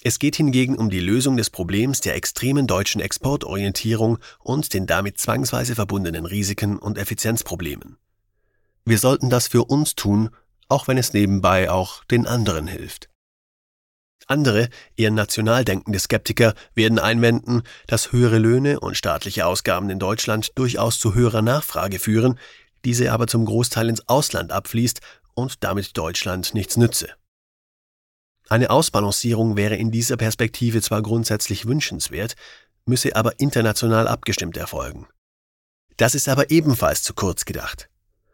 Es geht hingegen um die Lösung des Problems der extremen deutschen Exportorientierung und den damit zwangsweise verbundenen Risiken und Effizienzproblemen. Wir sollten das für uns tun, auch wenn es nebenbei auch den anderen hilft. Andere, eher national denkende Skeptiker werden einwenden, dass höhere Löhne und staatliche Ausgaben in Deutschland durchaus zu höherer Nachfrage führen, diese aber zum Großteil ins Ausland abfließt und damit Deutschland nichts nütze. Eine Ausbalancierung wäre in dieser Perspektive zwar grundsätzlich wünschenswert, müsse aber international abgestimmt erfolgen. Das ist aber ebenfalls zu kurz gedacht.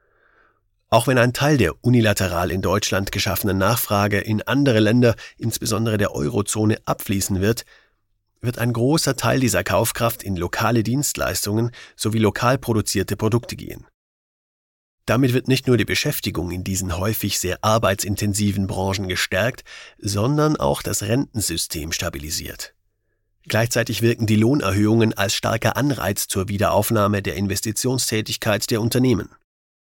Auch wenn ein Teil der unilateral in Deutschland geschaffenen Nachfrage in andere Länder, insbesondere der Eurozone, abfließen wird ein großer Teil dieser Kaufkraft in lokale Dienstleistungen sowie lokal produzierte Produkte gehen. Damit wird nicht nur die Beschäftigung in diesen häufig sehr arbeitsintensiven Branchen gestärkt, sondern auch das Rentensystem stabilisiert. Gleichzeitig wirken die Lohnerhöhungen als starker Anreiz zur Wiederaufnahme der Investitionstätigkeit der Unternehmen.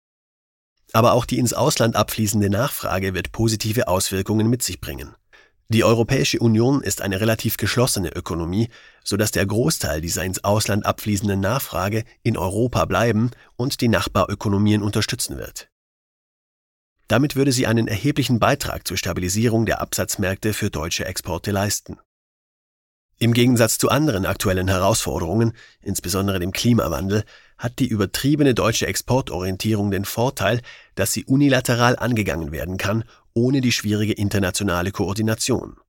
Aber auch die ins Ausland abfließende Nachfrage wird positive Auswirkungen mit sich bringen. Die Europäische Union ist eine relativ geschlossene Ökonomie, sodass der Großteil dieser ins Ausland abfließenden Nachfrage in Europa bleiben und die Nachbarökonomien unterstützen wird. Damit würde sie einen erheblichen Beitrag zur Stabilisierung der Absatzmärkte für deutsche Exporte leisten. Im Gegensatz zu anderen aktuellen Herausforderungen, insbesondere dem Klimawandel, hat die übertriebene deutsche Exportorientierung den Vorteil, dass sie unilateral angegangen werden kann, ohne die schwierige internationale Koordination.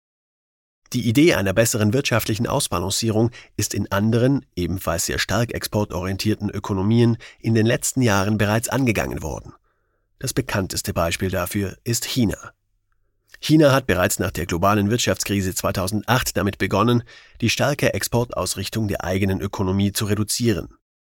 Die Idee einer besseren wirtschaftlichen Ausbalancierung ist in anderen, ebenfalls sehr stark exportorientierten Ökonomien in den letzten Jahren bereits angegangen worden. Das bekannteste Beispiel dafür ist China. China hat bereits nach der globalen Wirtschaftskrise 2008 damit begonnen, die starke Exportausrichtung der eigenen Ökonomie zu reduzieren.